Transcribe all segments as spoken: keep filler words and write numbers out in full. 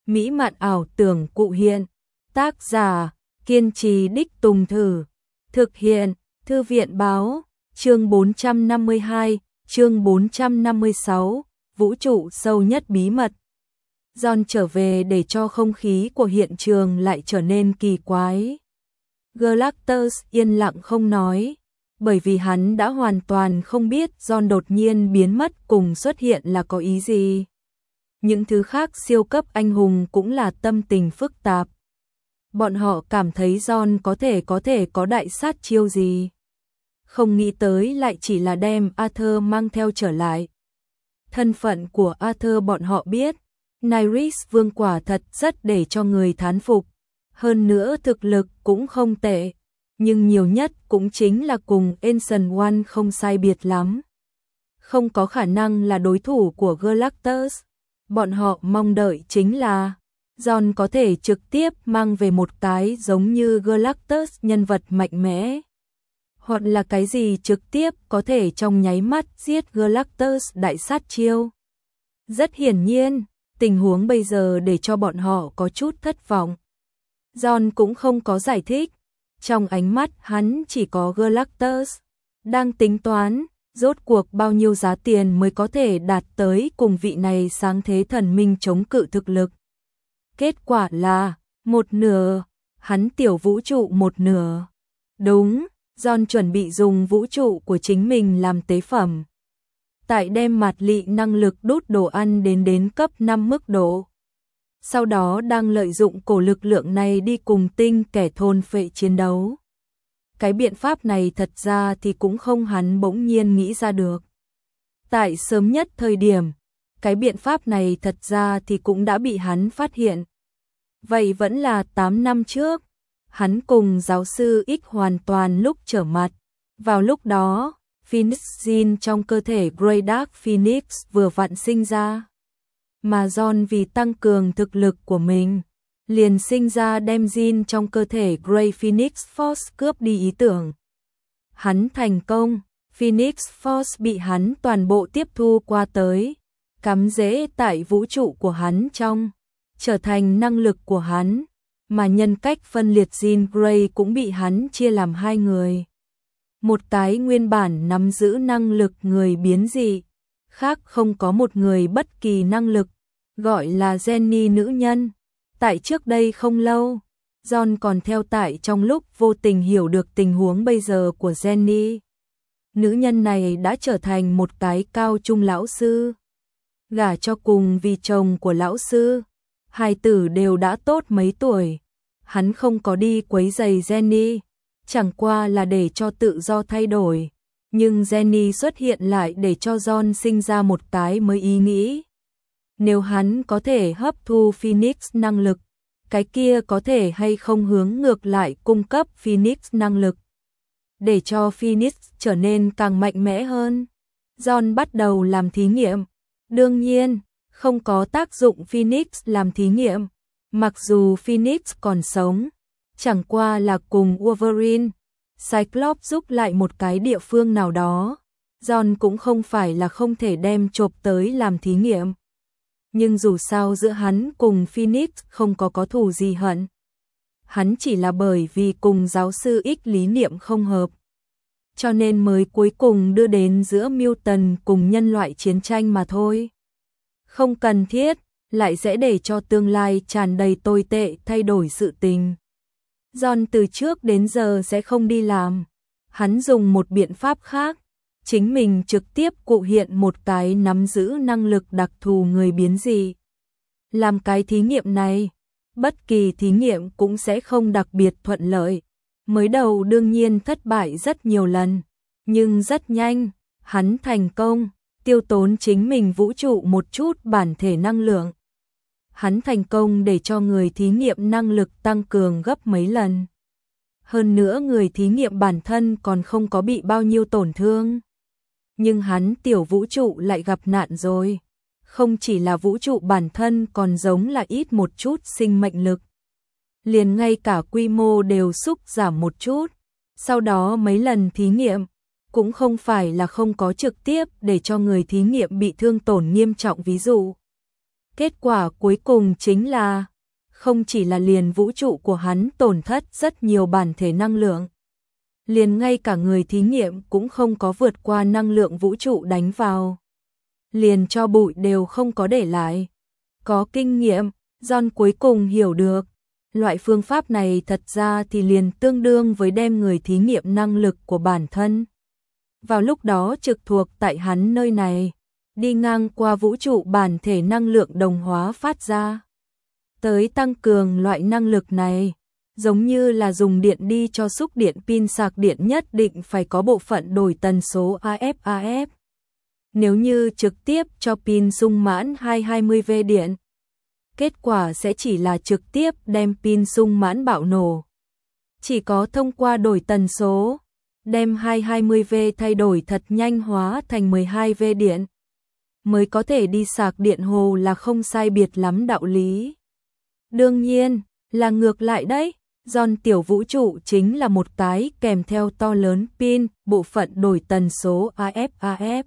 mỹ mạn ảo tưởng cụ hiện. Tác giả, kiên trì đích tùng thử. Thực hiện, Thư viện báo, chương bốn trăm năm mươi hai, chương bốn trăm năm mươi sáu, vũ trụ sâu nhất bí mật. John trở về để cho không khí của hiện trường lại trở nên kỳ quái. Galactus yên lặng không nói, bởi vì hắn đã hoàn toàn không biết John đột nhiên biến mất cùng xuất hiện là có ý gì. Những thứ khác siêu cấp anh hùng cũng là tâm tình phức tạp. Bọn họ cảm thấy John có thể có thể có đại sát chiêu gì. Không nghĩ tới lại chỉ là đem Arthur mang theo trở lại. Thân phận của Arthur bọn họ biết, Nyriss vương quả thật rất để cho người thán phục. Hơn nữa thực lực cũng không tệ, nhưng nhiều nhất cũng chính là cùng Ancient One không sai biệt lắm. Không có khả năng là đối thủ của Galactus. Bọn họ mong đợi chính là John có thể trực tiếp mang về một cái giống như Galactus nhân vật mạnh mẽ. Hoặc là cái gì trực tiếp có thể trong nháy mắt giết Galactus đại sát chiêu. Rất hiển nhiên, tình huống bây giờ để cho bọn họ có chút thất vọng. John cũng không có giải thích. Trong ánh mắt hắn chỉ có Galactus. Đang tính toán, rốt cuộc bao nhiêu giá tiền mới có thể đạt tới cùng vị này sáng thế thần minh chống cự thực lực. Kết quả là, một nửa, hắn tiểu vũ trụ một nửa. Đúng, John chuẩn bị dùng vũ trụ của chính mình làm tế phẩm. Tại đem mạt lị năng lực đốt đồ ăn đến đến cấp năm mức độ. Sau đó đang lợi dụng cổ lực lượng này đi cùng tinh kẻ thôn phệ chiến đấu. Cái biện pháp này thật ra thì cũng không hắn bỗng nhiên nghĩ ra được. Tại sớm nhất thời điểm, cái biện pháp này thật ra thì cũng đã bị hắn phát hiện. Vậy vẫn là tám năm trước, hắn cùng giáo sư X hoàn toàn lúc trở mặt. Vào lúc đó, Phoenix Gene trong cơ thể Grey Dark Phoenix vừa vặn sinh ra. Mà John vì tăng cường thực lực của mình, liền sinh ra đem gene trong cơ thể Grey Phoenix Force cướp đi ý tưởng. Hắn thành công, Phoenix Force bị hắn toàn bộ tiếp thu qua tới, cắm rễ tại vũ trụ của hắn trong, trở thành năng lực của hắn, mà nhân cách phân liệt gene Grey cũng bị hắn chia làm hai người. Một cái nguyên bản nắm giữ năng lực người biến dị, khác không có một người bất kỳ năng lực, gọi là Jenny nữ nhân. Tại trước đây không lâu, John còn theo tại trong lúc vô tình hiểu được tình huống bây giờ của Jenny. Nữ nhân này đã trở thành một cái cao trung lão sư, gả cho cùng vì chồng của lão sư. Hai tử đều đã tốt mấy tuổi. Hắn không có đi quấy rầy Jenny, chẳng qua là để cho tự do thay đổi. Nhưng Jenny xuất hiện lại để cho John sinh ra một cái mới ý nghĩ. Nếu hắn có thể hấp thu Phoenix năng lực, cái kia có thể hay không hướng ngược lại cung cấp Phoenix năng lực, để cho Phoenix trở nên càng mạnh mẽ hơn. John bắt đầu làm thí nghiệm. Đương nhiên, không có tác dụng Phoenix làm thí nghiệm. Mặc dù Phoenix còn sống, chẳng qua là cùng Wolverine, Cyclops giúp lại một cái địa phương nào đó. John cũng không phải là không thể đem chộp tới làm thí nghiệm. Nhưng dù sao giữa hắn cùng Phoenix không có có thù gì hận. Hắn chỉ là bởi vì cùng giáo sư X lý niệm không hợp, cho nên mới cuối cùng đưa đến giữa mutant cùng nhân loại chiến tranh mà thôi. Không cần thiết, lại sẽ để cho tương lai tràn đầy tồi tệ thay đổi sự tình. John từ trước đến giờ sẽ không đi làm. Hắn dùng một biện pháp khác. Chính mình trực tiếp cụ hiện một cái nắm giữ năng lực đặc thù người biến dị. Làm cái thí nghiệm này, bất kỳ thí nghiệm cũng sẽ không đặc biệt thuận lợi. Mới đầu đương nhiên thất bại rất nhiều lần, nhưng rất nhanh, hắn thành công, tiêu tốn chính mình vũ trụ một chút bản thể năng lượng. Hắn thành công để cho người thí nghiệm năng lực tăng cường gấp mấy lần. Hơn nữa người thí nghiệm bản thân còn không có bị bao nhiêu tổn thương. Nhưng hắn tiểu vũ trụ lại gặp nạn rồi. Không chỉ là vũ trụ bản thân còn giống là ít một chút sinh mệnh lực. Liền ngay cả quy mô đều sút giảm một chút. Sau đó mấy lần thí nghiệm, cũng không phải là không có trực tiếp để cho người thí nghiệm bị thương tổn nghiêm trọng ví dụ. Kết quả cuối cùng chính là, không chỉ là liền vũ trụ của hắn tổn thất rất nhiều bản thể năng lượng, liền ngay cả người thí nghiệm cũng không có vượt qua năng lượng vũ trụ đánh vào. Liền cho bụi đều không có để lại. Có kinh nghiệm, John cuối cùng hiểu được. Loại phương pháp này thật ra thì liền tương đương với đem người thí nghiệm năng lực của bản thân. Vào lúc đó trực thuộc tại hắn nơi này, đi ngang qua vũ trụ bản thể năng lượng đồng hóa phát ra. Tới tăng cường loại năng lực này, giống như là dùng điện đi cho xúc điện pin sạc điện nhất định phải có bộ phận đổi tần số a ép a ép. Nếu như trực tiếp cho pin sung mãn hai trăm hai mươi vôn điện, kết quả sẽ chỉ là trực tiếp đem pin sung mãn bạo nổ. Chỉ có thông qua đổi tần số, đem hai trăm hai mươi vôn thay đổi thật nhanh hóa thành mười hai vôn điện, mới có thể đi sạc điện hồ là không sai biệt lắm đạo lý. Đương nhiên, là ngược lại đấy, John tiểu vũ trụ chính là một cái kèm theo to lớn pin, bộ phận đổi tần số a ép a ép.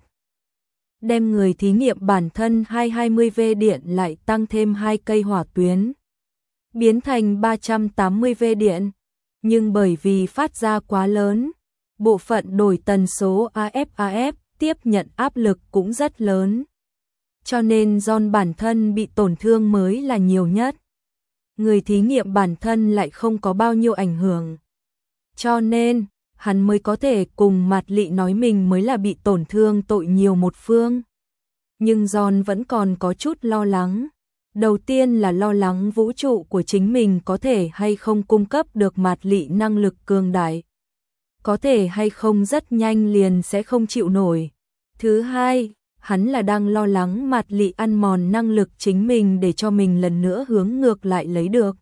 Đem người thí nghiệm bản thân hai trăm hai mươi vôn điện lại tăng thêm hai cây hỏa tuyến, biến thành ba trăm tám mươi vôn điện, nhưng bởi vì phát ra quá lớn, bộ phận đổi tần số a ép a ép tiếp nhận áp lực cũng rất lớn. Cho nên John bản thân bị tổn thương mới là nhiều nhất. Người thí nghiệm bản thân lại không có bao nhiêu ảnh hưởng. Cho nên, hắn mới có thể cùng Mạt Lị nói mình mới là bị tổn thương tội nhiều một phương. Nhưng John vẫn còn có chút lo lắng. Đầu tiên là lo lắng vũ trụ của chính mình có thể hay không cung cấp được Mạt Lị năng lực cường đại. Có thể hay không rất nhanh liền sẽ không chịu nổi. Thứ hai, hắn là đang lo lắng Mạt Lị ăn mòn năng lực chính mình để cho mình lần nữa hướng ngược lại lấy được.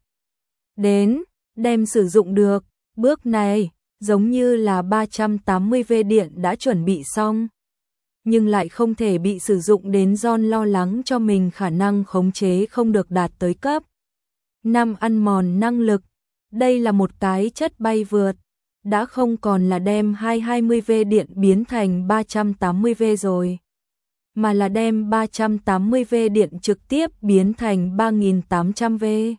Đến, đem sử dụng được, bước này, giống như là ba trăm tám mươi vôn điện đã chuẩn bị xong. Nhưng lại không thể bị sử dụng đến John lo lắng cho mình khả năng khống chế không được đạt tới cấp năm ăn mòn năng lực. Đây là một cái chất bay vượt, đã không còn là đem hai trăm hai mươi vôn điện biến thành ba trăm tám mươi vôn rồi, mà là đem ba trăm tám mươi vôn điện trực tiếp biến thành ba nghìn tám trăm vôn.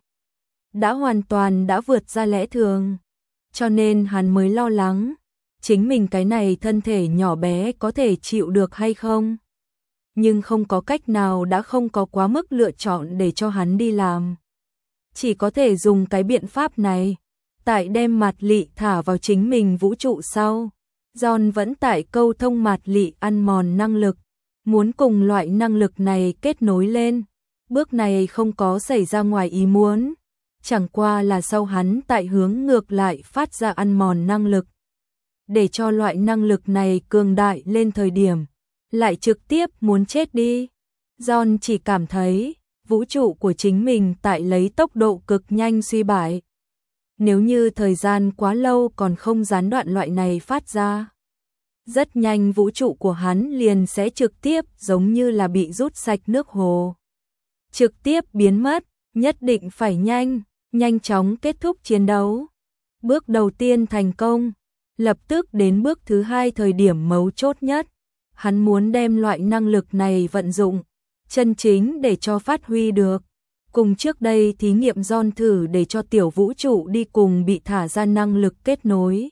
Đã hoàn toàn đã vượt ra lẽ thường, cho nên hắn mới lo lắng, chính mình cái này thân thể nhỏ bé có thể chịu được hay không. Nhưng không có cách nào, đã không có quá mức lựa chọn để cho hắn đi làm. Chỉ có thể dùng cái biện pháp này, tại đem Mạt Lị thả vào chính mình vũ trụ sau. John vẫn tại câu thông Mạt Lị ăn mòn năng lực, muốn cùng loại năng lực này kết nối lên. Bước này không có xảy ra ngoài ý muốn, chẳng qua là sau hắn tại hướng ngược lại phát ra ăn mòn năng lực. Để cho loại năng lực này cường đại lên thời điểm, lại trực tiếp muốn chết đi. John chỉ cảm thấy, vũ trụ của chính mình tại lấy tốc độ cực nhanh suy bại. Nếu như thời gian quá lâu còn không gián đoạn loại này phát ra, rất nhanh vũ trụ của hắn liền sẽ trực tiếp giống như là bị rút sạch nước hồ. Trực tiếp biến mất, nhất định phải nhanh, nhanh chóng kết thúc chiến đấu. Bước đầu tiên thành công, lập tức đến bước thứ hai thời điểm mấu chốt nhất. Hắn muốn đem loại năng lực này vận dụng, chân chính để cho phát huy được. Cùng trước đây thí nghiệm John thử để cho tiểu vũ trụ đi cùng bị thả ra năng lực kết nối.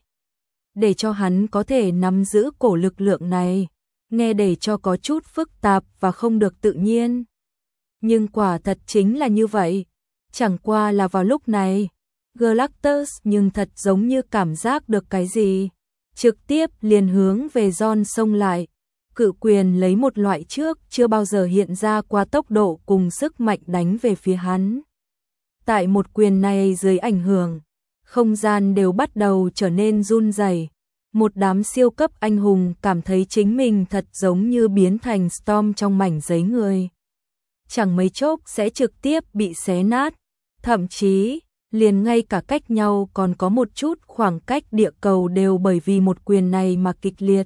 Để cho hắn có thể nắm giữ cổ lực lượng này, nghe để cho có chút phức tạp và không được tự nhiên. Nhưng quả thật chính là như vậy. Chẳng qua là vào lúc này, Galactus nhưng thật giống như cảm giác được cái gì, trực tiếp liền hướng về John xông lại. Cự quyền lấy một loại trước chưa bao giờ hiện ra qua tốc độ cùng sức mạnh đánh về phía hắn. Tại một quyền này dưới ảnh hưởng, không gian đều bắt đầu trở nên run rẩy. Một đám siêu cấp anh hùng cảm thấy chính mình thật giống như biến thành Storm trong mảnh giấy người. Chẳng mấy chốc sẽ trực tiếp bị xé nát, thậm chí liền ngay cả cách nhau còn có một chút khoảng cách địa cầu đều bởi vì một quyền này mà kịch liệt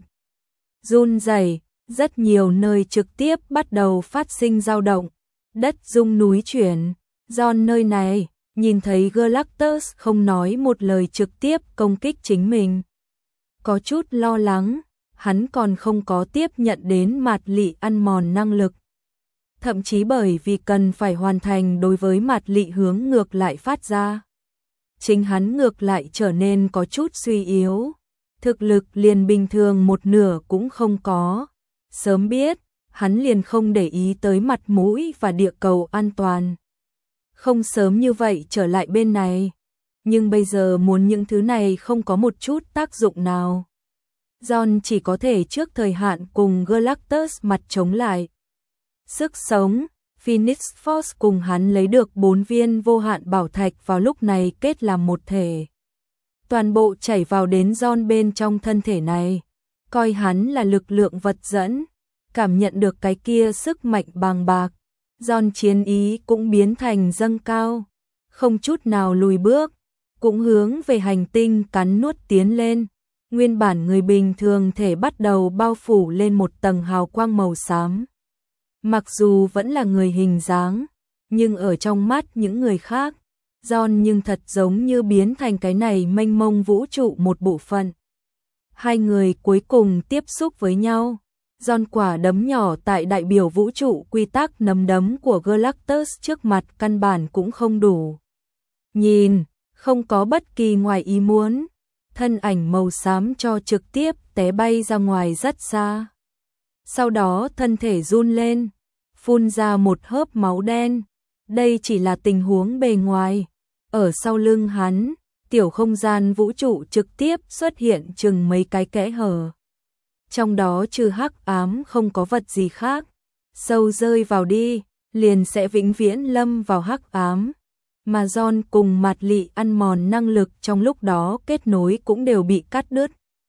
run rẩy. Rất nhiều nơi trực tiếp bắt đầu phát sinh dao động, đất rung núi chuyển. John nơi này, nhìn thấy Galactus không nói một lời trực tiếp công kích chính mình. Có chút lo lắng, hắn còn không có tiếp nhận đến Mạt Lị ăn mòn năng lực. thậm chí bởi vì cần phải hoàn thành đối với Mạt Lị hướng ngược lại phát ra. Chính hắn ngược lại trở nên có chút suy yếu, thực lực liền bình thường một nửa cũng không có. Sớm biết, hắn liền không để ý tới mặt mũi và địa cầu an toàn. Không sớm như vậy trở lại bên này, nhưng bây giờ muốn những thứ này không có một chút tác dụng nào. John chỉ có thể trước thời hạn cùng Galactus mặt chống lại. Sức sống, Phoenix Force cùng hắn lấy được bốn viên vô hạn bảo thạch vào lúc này kết làm một thể. Toàn bộ chảy vào đến John bên trong thân thể này, coi hắn là lực lượng vật dẫn, cảm nhận được cái kia sức mạnh bàng bạc. John chiến ý cũng biến thành dâng cao, không chút nào lùi bước, cũng hướng về hành tinh cắn nuốt tiến lên. Nguyên bản người bình thường thể bắt đầu bao phủ lên một tầng hào quang màu xám. Mặc dù vẫn là người hình dáng, nhưng ở trong mắt những người khác, John nhưng thật giống như biến thành cái này mênh mông vũ trụ một bộ phận. Hai người cuối cùng tiếp xúc với nhau. John quả đấm nhỏ tại đại biểu vũ trụ quy tắc nắm đấm của Galactus trước mặt căn bản cũng không đủ. Nhìn, không có bất kỳ ngoài ý muốn, thân ảnh màu xám cho trực tiếp té bay ra ngoài rất xa. Sau đó thân thể run lên, phun ra một hớp máu đen. Đây chỉ là tình huống bề ngoài. Ở sau lưng hắn, tiểu không gian vũ trụ trực tiếp xuất hiện chừng mấy cái kẽ hở. Trong đó trừ hắc ám không có vật gì khác. Sâu rơi vào đi, liền sẽ vĩnh viễn lâm vào hắc ám. Mà John cùng Mạt Lị ăn mòn năng lực trong lúc đó kết nối cũng đều bị cắt đứt.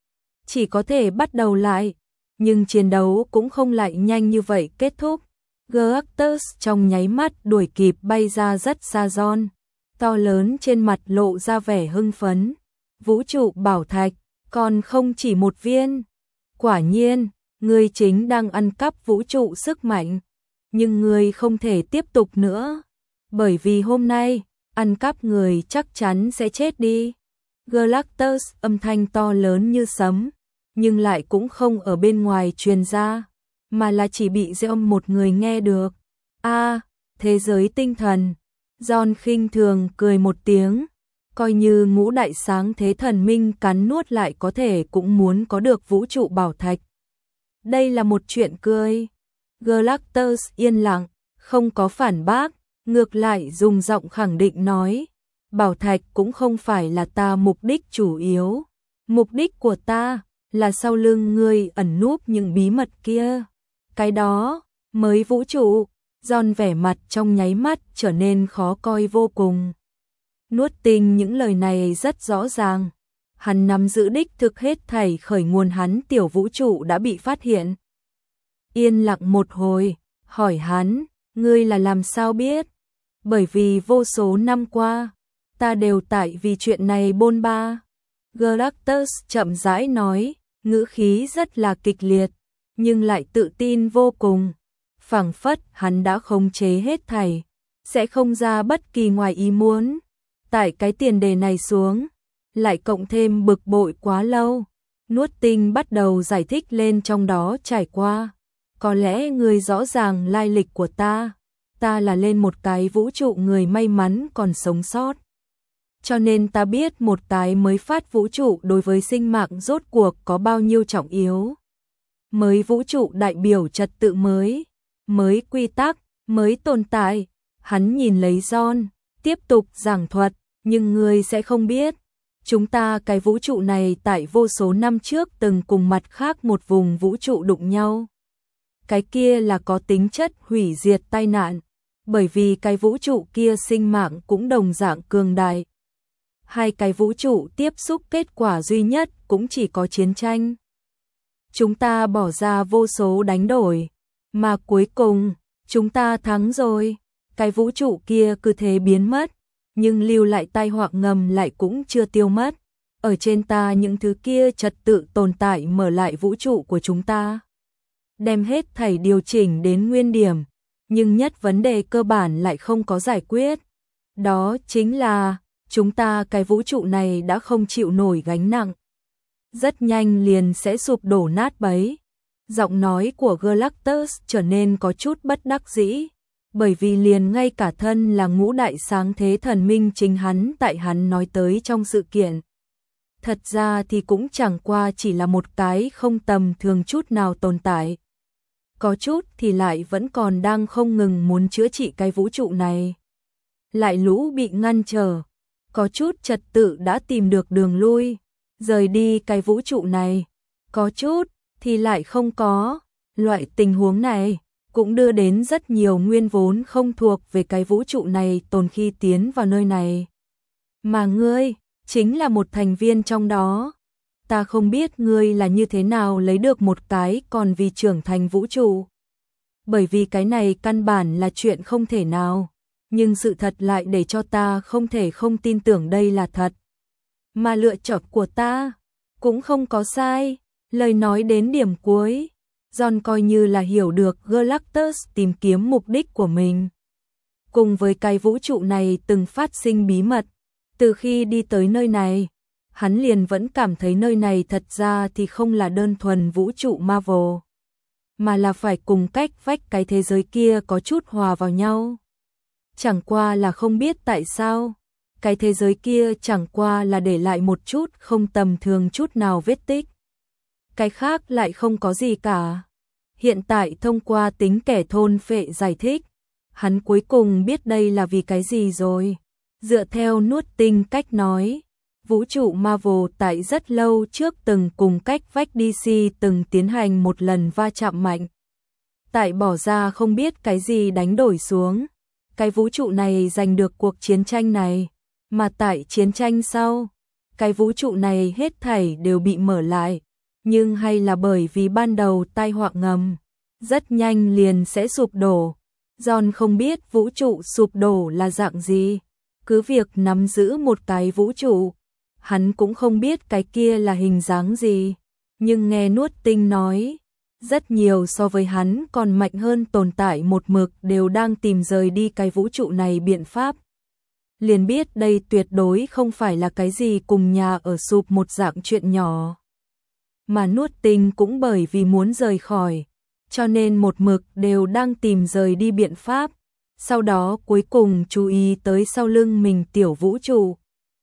Chỉ có thể bắt đầu lại, nhưng chiến đấu cũng không lại nhanh như vậy kết thúc. Galactus trong nháy mắt đuổi kịp bay ra rất xa John, to lớn trên mặt lộ ra vẻ hưng phấn. Vũ trụ bảo thạch, còn không chỉ một viên. Quả nhiên, ngươi chính đang ăn cắp vũ trụ sức mạnh, nhưng ngươi không thể tiếp tục nữa, bởi vì hôm nay, ăn cắp người chắc chắn sẽ chết đi. Galactus âm thanh to lớn như sấm, nhưng lại cũng không ở bên ngoài truyền ra, mà là chỉ bị Gieo một người nghe được. A, à, thế giới tinh thần. John khinh thường cười một tiếng, coi như ngũ đại sáng thế thần minh cắn nuốt lại có thể cũng muốn có được vũ trụ bảo thạch. Đây là một chuyện cười. Galactus yên lặng, không có phản bác, ngược lại dùng giọng khẳng định nói, bảo thạch cũng không phải là ta mục đích chủ yếu. Mục đích của ta là sau lưng ngươi ẩn núp những bí mật kia. Cái đó mới vũ trụ. John vẻ mặt trong nháy mắt trở nên khó coi vô cùng. Nuốt tinh những lời này rất rõ ràng. Hắn nắm giữ đích thực hết thảy khởi nguồn hắn tiểu vũ trụ đã bị phát hiện. Yên lặng một hồi, hỏi hắn, ngươi là làm sao biết? Bởi vì vô số năm qua, ta đều tại vì chuyện này bôn ba. Galactus chậm rãi nói, ngữ khí rất là kịch liệt, nhưng lại tự tin vô cùng. Phảng phất hắn đã khống chế hết thảy, sẽ không ra bất kỳ ngoài ý muốn. Tại cái tiền đề này xuống, lại cộng thêm bực bội quá lâu, nuốt tinh bắt đầu giải thích lên trong đó trải qua. Có lẽ người rõ ràng lai lịch của ta, ta là lên một cái vũ trụ người may mắn còn sống sót. Cho nên ta biết một tái mới phát vũ trụ đối với sinh mạng rốt cuộc có bao nhiêu trọng yếu. Mới vũ trụ đại biểu trật tự mới, mới quy tắc, mới tồn tại. Hắn nhìn lấy John, tiếp tục giảng thuật, nhưng ngươi sẽ không biết. Chúng ta cái vũ trụ này tại vô số năm trước từng cùng mặt khác một vùng vũ trụ đụng nhau. Cái kia là có tính chất hủy diệt tai nạn, bởi vì cái vũ trụ kia sinh mạng cũng đồng dạng cường đại. Hai cái vũ trụ tiếp xúc kết quả duy nhất cũng chỉ có chiến tranh. Chúng ta bỏ ra vô số đánh đổi, mà cuối cùng, chúng ta thắng rồi. Cái vũ trụ kia cứ thế biến mất, nhưng lưu lại tai họa ngầm lại cũng chưa tiêu mất. Ở trên ta những thứ kia trật tự tồn tại mở lại vũ trụ của chúng ta. Đem hết thảy điều chỉnh đến nguyên điểm, nhưng nhất vấn đề cơ bản lại không có giải quyết. Đó chính là, chúng ta cái vũ trụ này đã không chịu nổi gánh nặng. Rất nhanh liền sẽ sụp đổ nát bấy. Giọng nói của Galactus trở nên có chút bất đắc dĩ, bởi vì liền ngay cả thân là ngũ đại sáng thế thần minh chính hắn tại hắn nói tới trong sự kiện. Thật ra thì cũng chẳng qua chỉ là một cái không tầm thường chút nào tồn tại. Có chút thì lại vẫn còn đang không ngừng muốn chữa trị cái vũ trụ này. Lại lũ bị ngăn trở, có chút trật tự đã tìm được đường lui, rời đi cái vũ trụ này. Có chút thì lại không có. Loại tình huống này cũng đưa đến rất nhiều nguyên vốn không thuộc về cái vũ trụ này tồn khi tiến vào nơi này. Mà ngươi chính là một thành viên trong đó. Ta không biết ngươi là như thế nào lấy được một cái còn vì trưởng thành vũ trụ. Bởi vì cái này căn bản là chuyện không thể nào. Nhưng sự thật lại để cho ta không thể không tin tưởng đây là thật. Mà lựa chọn của ta cũng không có sai. Lời nói đến điểm cuối, John coi như là hiểu được Galactus tìm kiếm mục đích của mình. Cùng với cái vũ trụ này từng phát sinh bí mật. Từ khi đi tới nơi này, hắn liền vẫn cảm thấy nơi này thật ra thì không là đơn thuần vũ trụ Marvel, mà là phải cùng cách vách cái thế giới kia có chút hòa vào nhau. Chẳng qua là không biết tại sao, cái thế giới kia chẳng qua là để lại một chút không tầm thường chút nào vết tích. Cái khác lại không có gì cả. Hiện tại thông qua tính kẻ thôn phệ giải thích, hắn cuối cùng biết đây là vì cái gì rồi. Dựa theo nuốt tinh cách nói, vũ trụ Marvel tại rất lâu trước từng cùng cách vách đê xê từng tiến hành một lần va chạm mạnh. Tại bỏ ra không biết cái gì đánh đổi xuống, cái vũ trụ này giành được cuộc chiến tranh này, mà tại chiến tranh sau, cái vũ trụ này hết thảy đều bị mở lại, nhưng hay là bởi vì ban đầu tai họa ngầm, rất nhanh liền sẽ sụp đổ. John không biết vũ trụ sụp đổ là dạng gì, cứ việc nắm giữ một cái vũ trụ, hắn cũng không biết cái kia là hình dáng gì, nhưng nghe nuốt tinh nói, rất nhiều so với hắn còn mạnh hơn tồn tại một mực đều đang tìm rời đi cái vũ trụ này biện pháp. Liền biết đây tuyệt đối không phải là cái gì cùng nhà ở sụp một dạng chuyện nhỏ. Mà nuốt tinh cũng bởi vì muốn rời khỏi, cho nên một mực đều đang tìm rời đi biện pháp. Sau đó cuối cùng chú ý tới sau lưng mình tiểu vũ trụ.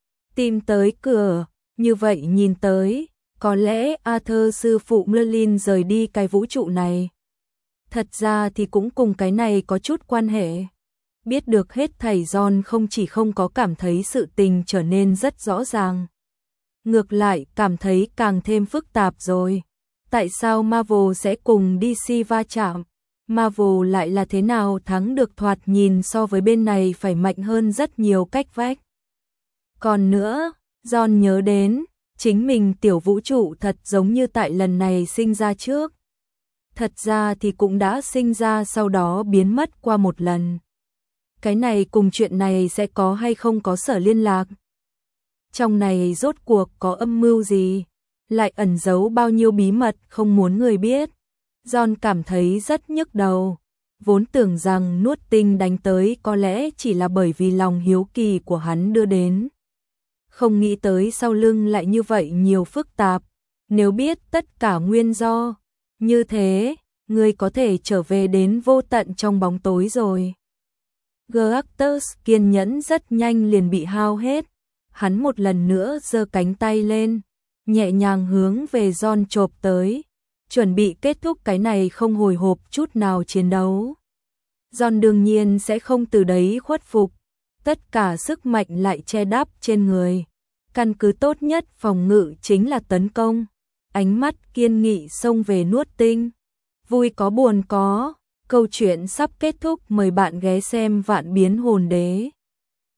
Tìm tới cửa, như vậy nhìn tới, có lẽ Arthur sư phụ Merlin rời đi cái vũ trụ này. Thật ra thì cũng cùng cái này có chút quan hệ. Biết được hết thầy John không chỉ không có cảm thấy sự tình trở nên rất rõ ràng. Ngược lại cảm thấy càng thêm phức tạp rồi. Tại sao Marvel sẽ cùng đê xê va chạm? Marvel lại là thế nào thắng được thoạt nhìn so với bên này phải mạnh hơn rất nhiều cách vách. Còn nữa, John nhớ đến, chính mình tiểu vũ trụ thật giống như tại lần này sinh ra trước. Thật ra thì cũng đã sinh ra sau đó biến mất qua một lần. Cái này cùng chuyện này sẽ có hay không có sở liên lạc? Trong này rốt cuộc có âm mưu gì? Lại ẩn giấu bao nhiêu bí mật không muốn người biết? John cảm thấy rất nhức đầu. Vốn tưởng rằng nuốt tinh đánh tới có lẽ chỉ là bởi vì lòng hiếu kỳ của hắn đưa đến. Không nghĩ tới sau lưng lại như vậy nhiều phức tạp. Nếu biết tất cả nguyên do, như thế, ngươi có thể trở về đến vô tận trong bóng tối rồi. Galactus kiên nhẫn rất nhanh liền bị hao hết. Hắn một lần nữa giơ cánh tay lên, nhẹ nhàng hướng về John chộp tới, chuẩn bị kết thúc cái này không hồi hộp chút nào chiến đấu. John đương nhiên sẽ không từ đấy khuất phục, tất cả sức mạnh lại che đắp trên người. Căn cứ tốt nhất phòng ngự chính là tấn công. Ánh mắt kiên nghị xông về nuốt tinh. Vui có buồn có, câu chuyện sắp kết thúc, mời bạn ghé xem Vạn Biến Hồn Đế.